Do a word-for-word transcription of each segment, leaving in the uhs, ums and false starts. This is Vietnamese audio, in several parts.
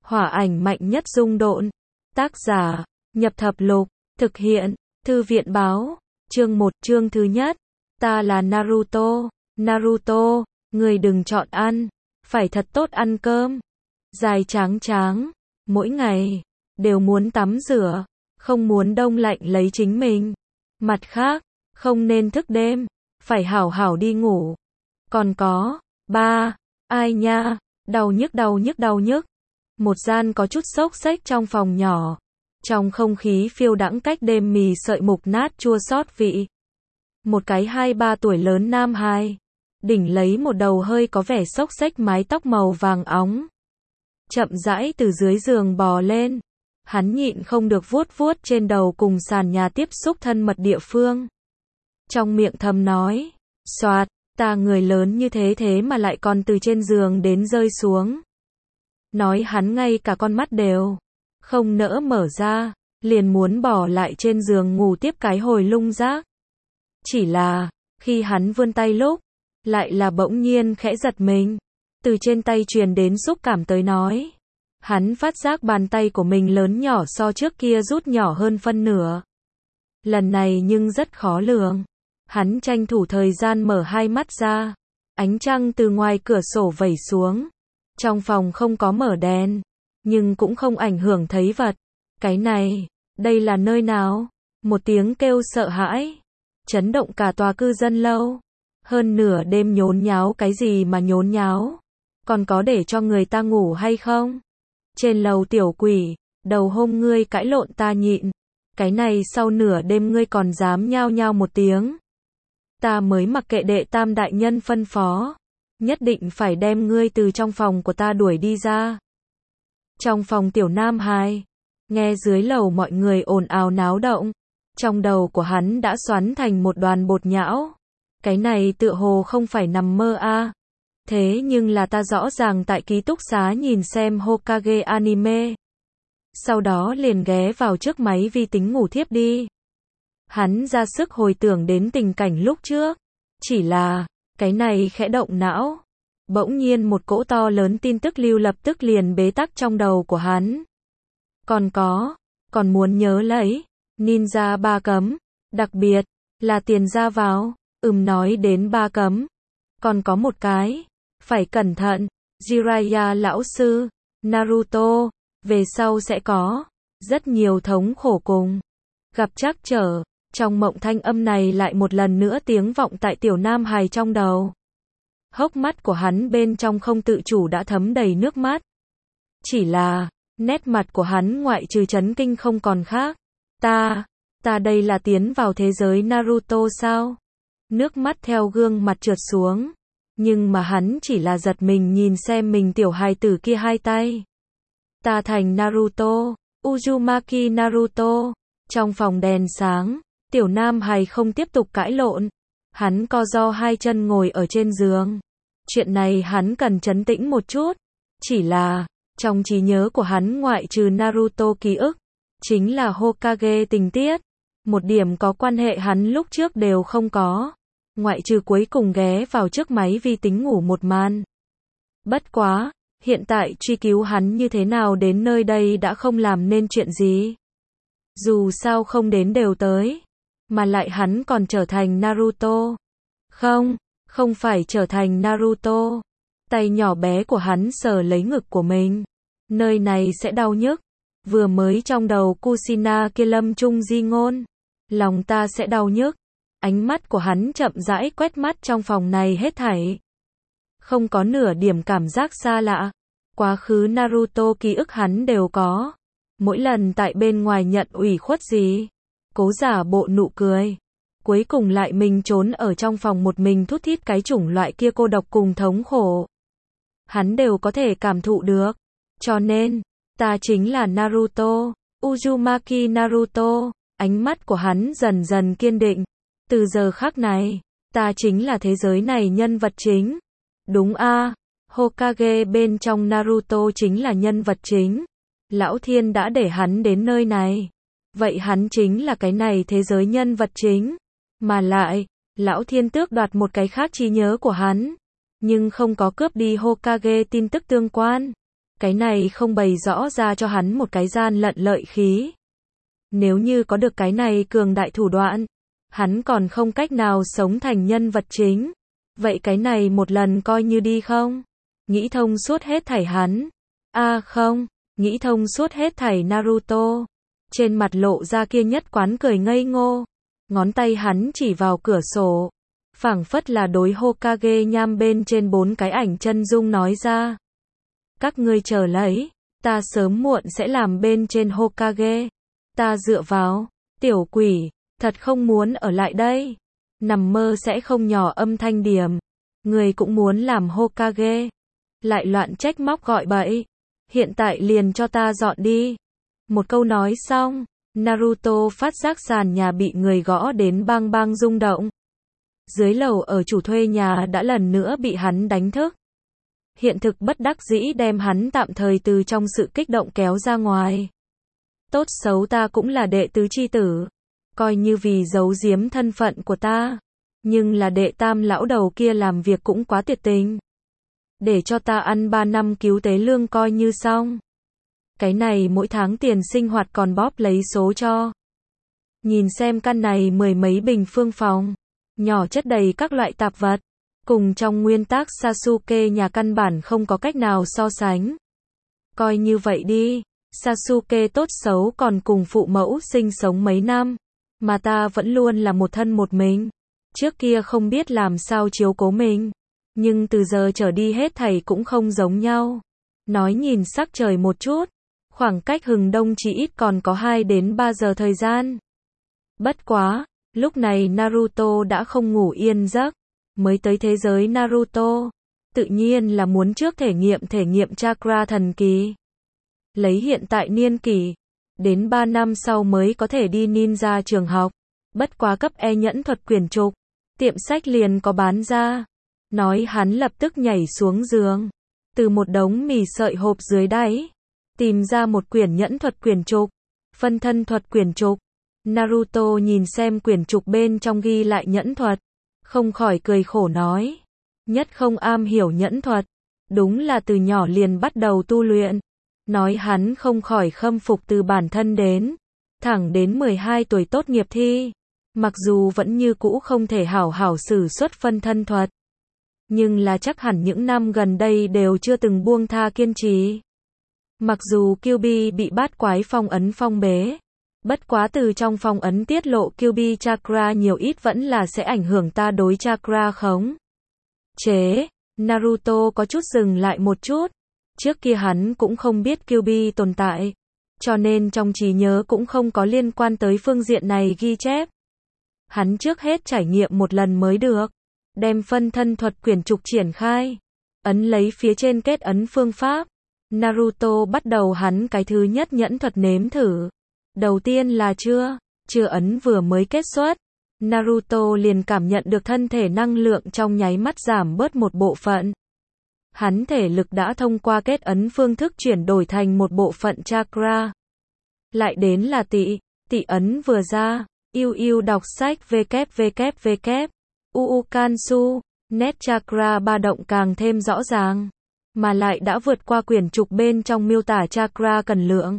Hỏa ảnh mạnh nhất dung độn. Tác giả, Nhập Thập Lục, thực hiện, Thư viện báo, chương một, chương thứ nhất. Ta là Naruto, Naruto, người đừng chọn ăn, phải thật tốt ăn cơm. Dài tráng tráng, mỗi ngày, đều muốn tắm rửa, không muốn đông lạnh lấy chính mình. Mặt khác, không nên thức đêm, phải hảo hảo đi ngủ. Còn có, ba, ai nha, đau nhức đau nhức đau nhức. Một gian có chút xốc xếch trong phòng nhỏ. Trong không khí phiêu đãng cách đêm mì sợi mục nát chua xót vị. Một cái hai ba tuổi lớn nam hài, đỉnh lấy một đầu hơi có vẻ xốc xếch mái tóc màu vàng óng. Chậm rãi từ dưới giường bò lên. Hắn nhịn không được vuốt vuốt trên đầu cùng sàn nhà tiếp xúc thân mật địa phương. Trong miệng thầm nói, soạt, ta người lớn như thế thế mà lại còn từ trên giường đến rơi xuống. Nói hắn ngay cả con mắt đều không nỡ mở ra, liền muốn bỏ lại trên giường ngủ tiếp cái hồi lung rác. Chỉ là, khi hắn vươn tay lúc, lại là bỗng nhiên khẽ giật mình. Từ trên tay truyền đến xúc cảm tới nói. Hắn phát giác bàn tay của mình lớn nhỏ so trước kia rút nhỏ hơn phân nửa. Lần này nhưng rất khó lường. Hắn tranh thủ thời gian mở hai mắt ra. Ánh trăng từ ngoài cửa sổ vẩy xuống. Trong phòng không có mở đèn, nhưng cũng không ảnh hưởng thấy vật. Cái này, đây là nơi nào? Một tiếng kêu sợ hãi, chấn động cả tòa cư dân lâu. Hơn nửa đêm nhốn nháo cái gì mà nhốn nháo? Còn có để cho người ta ngủ hay không? Trên lầu tiểu quỷ, đầu hôm ngươi cãi lộn ta nhịn. Cái này sau nửa đêm ngươi còn dám nhao nhao một tiếng. Ta mới mặc kệ đệ tam đại nhân phân phó. Nhất định phải đem ngươi từ trong phòng của ta đuổi đi ra. Trong phòng tiểu nam hài, nghe dưới lầu mọi người ồn ào náo động. Trong đầu của hắn đã xoắn thành một đoàn bột nhão. Cái này tựa hồ không phải nằm mơ a. À. Thế nhưng là ta rõ ràng tại ký túc xá nhìn xem Hokage anime. Sau đó liền ghé vào trước máy vi tính ngủ thiếp đi. Hắn ra sức hồi tưởng đến tình cảnh lúc trước. Chỉ là, cái này khẽ động não. Bỗng nhiên một cỗ to lớn tin tức lưu lập tức liền bế tắc trong đầu của hắn. Còn có, còn muốn nhớ lấy, ninja ba cấm, đặc biệt, là tiền ra vào, ừm nói đến ba cấm. Còn có một cái, phải cẩn thận, Jiraiya lão sư, Naruto, về sau sẽ có, rất nhiều thống khổ cùng. Gặp trắc trở, trong mộng thanh âm này lại một lần nữa tiếng vọng tại tiểu nam hài trong đầu. Hốc mắt của hắn bên trong không tự chủ đã thấm đầy nước mắt. Chỉ là, nét mặt của hắn ngoại trừ chấn kinh không còn khác. Ta, ta đây là tiến vào thế giới Naruto sao? Nước mắt theo gương mặt trượt xuống. Nhưng mà hắn chỉ là giật mình nhìn xem mình tiểu hài tử kia hai tay. Ta thành Naruto, Uzumaki Naruto. Trong phòng đèn sáng, tiểu nam hài không tiếp tục cãi lộn. Hắn co ro hai chân ngồi ở trên giường. Chuyện này hắn cần trấn tĩnh một chút. Chỉ là, trong trí nhớ của hắn ngoại trừ Naruto ký ức, chính là Hokage tình tiết. Một điểm có quan hệ hắn lúc trước đều không có. Ngoại trừ cuối cùng ghé vào trước máy vi tính ngủ một màn. Bất quá, hiện tại truy cứu hắn như thế nào đến nơi đây đã không làm nên chuyện gì. Dù sao không đến đều tới. Mà lại hắn còn trở thành Naruto. Không, không phải trở thành Naruto. Tay nhỏ bé của hắn sờ lấy ngực của mình. Nơi này sẽ đau nhức. Vừa mới trong đầu Kushina kia lâm trung di ngôn. Lòng ta sẽ đau nhức. Ánh mắt của hắn chậm rãi quét mắt trong phòng này hết thảy. Không có nửa điểm cảm giác xa lạ. Quá khứ Naruto ký ức hắn đều có. Mỗi lần tại bên ngoài nhận ủy khuất gì, cố giả bộ nụ cười. Cuối cùng lại mình trốn ở trong phòng một mình thút thít cái chủng loại kia cô độc cùng thống khổ. Hắn đều có thể cảm thụ được. Cho nên, ta chính là Naruto, Uzumaki Naruto. Ánh mắt của hắn dần dần kiên định. Từ giờ khắc này, ta chính là thế giới này nhân vật chính. Đúng a, à, Hokage bên trong Naruto chính là nhân vật chính. Lão Thiên đã để hắn đến nơi này. Vậy hắn chính là cái này thế giới nhân vật chính. Mà lại, Lão Thiên tước đoạt một cái khác trí nhớ của hắn. Nhưng không có cướp đi Hokage tin tức tương quan. Cái này không bày rõ ra cho hắn một cái gian lận lợi khí. Nếu như có được cái này cường đại thủ đoạn, hắn còn không cách nào sống thành nhân vật chính. Vậy cái này một lần coi như đi không? Nghĩ thông suốt hết thảy hắn. A à không, nghĩ thông suốt hết thảy Naruto. Trên mặt lộ ra kia nhất quán cười ngây ngô. Ngón tay hắn chỉ vào cửa sổ. Phảng phất là đối Hokage nham bên trên bốn cái ảnh chân dung nói ra. Các ngươi chờ lấy, ta sớm muộn sẽ làm bên trên Hokage. Ta dựa vào, tiểu quỷ, thật không muốn ở lại đây. Nằm mơ sẽ không nhỏ âm thanh điểm. Người cũng muốn làm Hokage. Lại loạn trách móc gọi bậy. Hiện tại liền cho ta dọn đi. Một câu nói xong, Naruto phát giác sàn nhà bị người gõ đến bang bang rung động. Dưới lầu ở chủ thuê nhà đã lần nữa bị hắn đánh thức. Hiện thực bất đắc dĩ đem hắn tạm thời từ trong sự kích động kéo ra ngoài. Tốt xấu ta cũng là đệ tứ chi tử. Coi như vì giấu giếm thân phận của ta. Nhưng là đệ tam lão đầu kia làm việc cũng quá tuyệt tình. Để cho ta ăn ba năm cứu tế lương coi như xong. Cái này mỗi tháng tiền sinh hoạt còn bóp lấy số cho. Nhìn xem căn này mười mấy bình phương phòng. Nhỏ chất đầy các loại tạp vật. Cùng trong nguyên tắc Sasuke nhà căn bản không có cách nào so sánh. Coi như vậy đi. Sasuke tốt xấu còn cùng phụ mẫu sinh sống mấy năm. Mà ta vẫn luôn là một thân một mình. Trước kia không biết làm sao chiếu cố mình. Nhưng từ giờ trở đi hết thảy cũng không giống nhau. Nói nhìn sắc trời một chút. Khoảng cách hừng đông chỉ ít còn có hai đến ba giờ thời gian. Bất quá, lúc này Naruto đã không ngủ yên giấc. Mới tới thế giới Naruto. Tự nhiên là muốn trước thể nghiệm thể nghiệm chakra thần kỳ. Lấy hiện tại niên kỷ. Đến ba năm sau mới có thể đi ninja trường học. Bất quá cấp E nhẫn thuật quyển trục. Tiệm sách liền có bán ra. Nói hắn lập tức nhảy xuống giường. Từ một đống mì sợi hộp dưới đáy. Tìm ra một quyển nhẫn thuật quyển trục. Phân thân thuật quyển trục. Naruto nhìn xem quyển trục bên trong ghi lại nhẫn thuật. Không khỏi cười khổ nói. Nhất không am hiểu nhẫn thuật. Đúng là từ nhỏ liền bắt đầu tu luyện. Nói hắn không khỏi khâm phục từ bản thân đến. Thẳng đến mười hai tuổi tốt nghiệp thi. Mặc dù vẫn như cũ không thể hảo hảo sử xuất phân thân thuật. Nhưng là chắc hẳn những năm gần đây đều chưa từng buông tha kiên trì. Mặc dù Kyuubi bị bát quái phong ấn phong bế. Bất quá từ trong phong ấn tiết lộ Kyuubi chakra nhiều ít vẫn là sẽ ảnh hưởng ta đối chakra khống. Chế, Naruto có chút dừng lại một chút. Trước kia hắn cũng không biết Kyuubi tồn tại. Cho nên trong trí nhớ cũng không có liên quan tới phương diện này ghi chép. Hắn trước hết trải nghiệm một lần mới được. Đem phân thân thuật quyển trục triển khai. Ấn lấy phía trên kết ấn phương pháp. Naruto bắt đầu hắn cái thứ nhất nhẫn thuật nếm thử. Đầu tiên là chưa, chưa ấn vừa mới kết xuất. Naruto liền cảm nhận được thân thể năng lượng trong nháy mắt giảm bớt một bộ phận. Hắn thể lực đã thông qua kết ấn phương thức chuyển đổi thành một bộ phận chakra. Lại đến là tị, tị ấn vừa ra, yêu yêu đọc sách www. Uu Kansu, nét chakra ba động càng thêm rõ ràng. Mà lại đã vượt qua quyển trục bên trong miêu tả chakra cần lượng.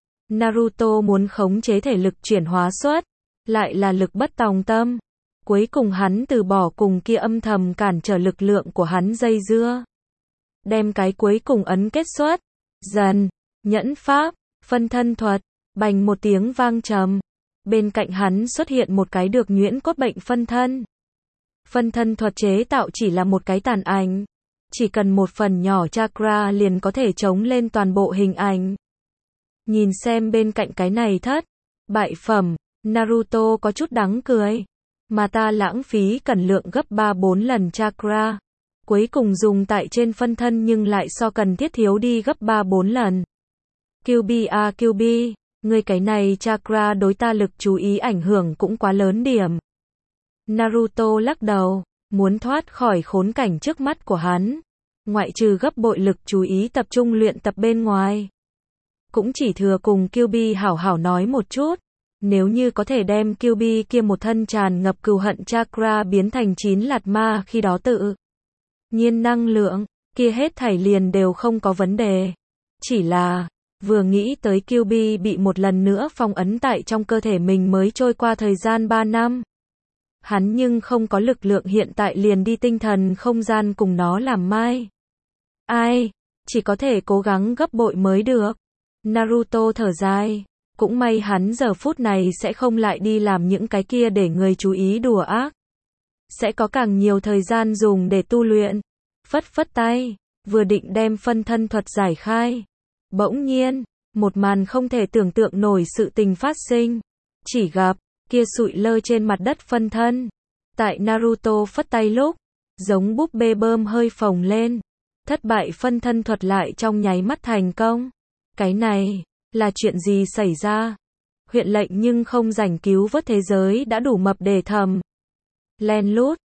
Naruto muốn khống chế thể lực chuyển hóa xuất, lại là lực bất tòng tâm. Cuối cùng hắn từ bỏ cùng kia âm thầm cản trở lực lượng của hắn dây dưa. Đem cái cuối cùng ấn kết xuất. Dần, nhẫn pháp, phân thân thuật, bành một tiếng vang trầm. Bên cạnh hắn xuất hiện một cái được nhuyễn cốt bệnh phân thân. Phân thân thuật chế tạo chỉ là một cái tàn ảnh. Chỉ cần một phần nhỏ chakra liền có thể chống lên toàn bộ hình ảnh. Nhìn xem bên cạnh cái này thất bại phẩm, Naruto có chút đắng cười. Mà ta lãng phí cần lượng gấp ba bốn lần chakra. Cuối cùng dùng tại trên phân thân nhưng lại so cần thiết thiếu đi gấp ba bốn lần. Kyuubi a Kyuubi, người cái này chakra đối ta lực chú ý ảnh hưởng cũng quá lớn điểm. Naruto lắc đầu, muốn thoát khỏi khốn cảnh trước mắt của hắn. Ngoại trừ gấp bội lực chú ý tập trung luyện tập bên ngoài. Cũng chỉ thừa cùng Kyuubi hảo hảo nói một chút. Nếu như có thể đem Kyuubi kia một thân tràn ngập cừu hận chakra biến thành chín lạt ma khi đó tự nhiên năng lượng, kia hết thảy liền đều không có vấn đề. Chỉ là, vừa nghĩ tới Kyuubi bị một lần nữa phong ấn tại trong cơ thể mình mới trôi qua thời gian ba năm. Hắn nhưng không có lực lượng hiện tại liền đi tinh thần không gian cùng nó làm mai. Ai, chỉ có thể cố gắng gấp bội mới được. Naruto thở dài, cũng may hắn giờ phút này sẽ không lại đi làm những cái kia để người chú ý đùa ác. Sẽ có càng nhiều thời gian dùng để tu luyện. Phất phất tay, vừa định đem phân thân thuật giải khai. Bỗng nhiên, một màn không thể tưởng tượng nổi sự tình phát sinh. Chỉ gặp, kia sụi lơ trên mặt đất phân thân. Tại Naruto phất tay lúc, giống búp bê bơm hơi phồng lên. Thất bại phân thân thuật lại trong nháy mắt thành công. Cái này, là chuyện gì xảy ra? Huyện lệnh nhưng không rảnh cứu vớt thế giới đã đủ mập để thầm. Len lút,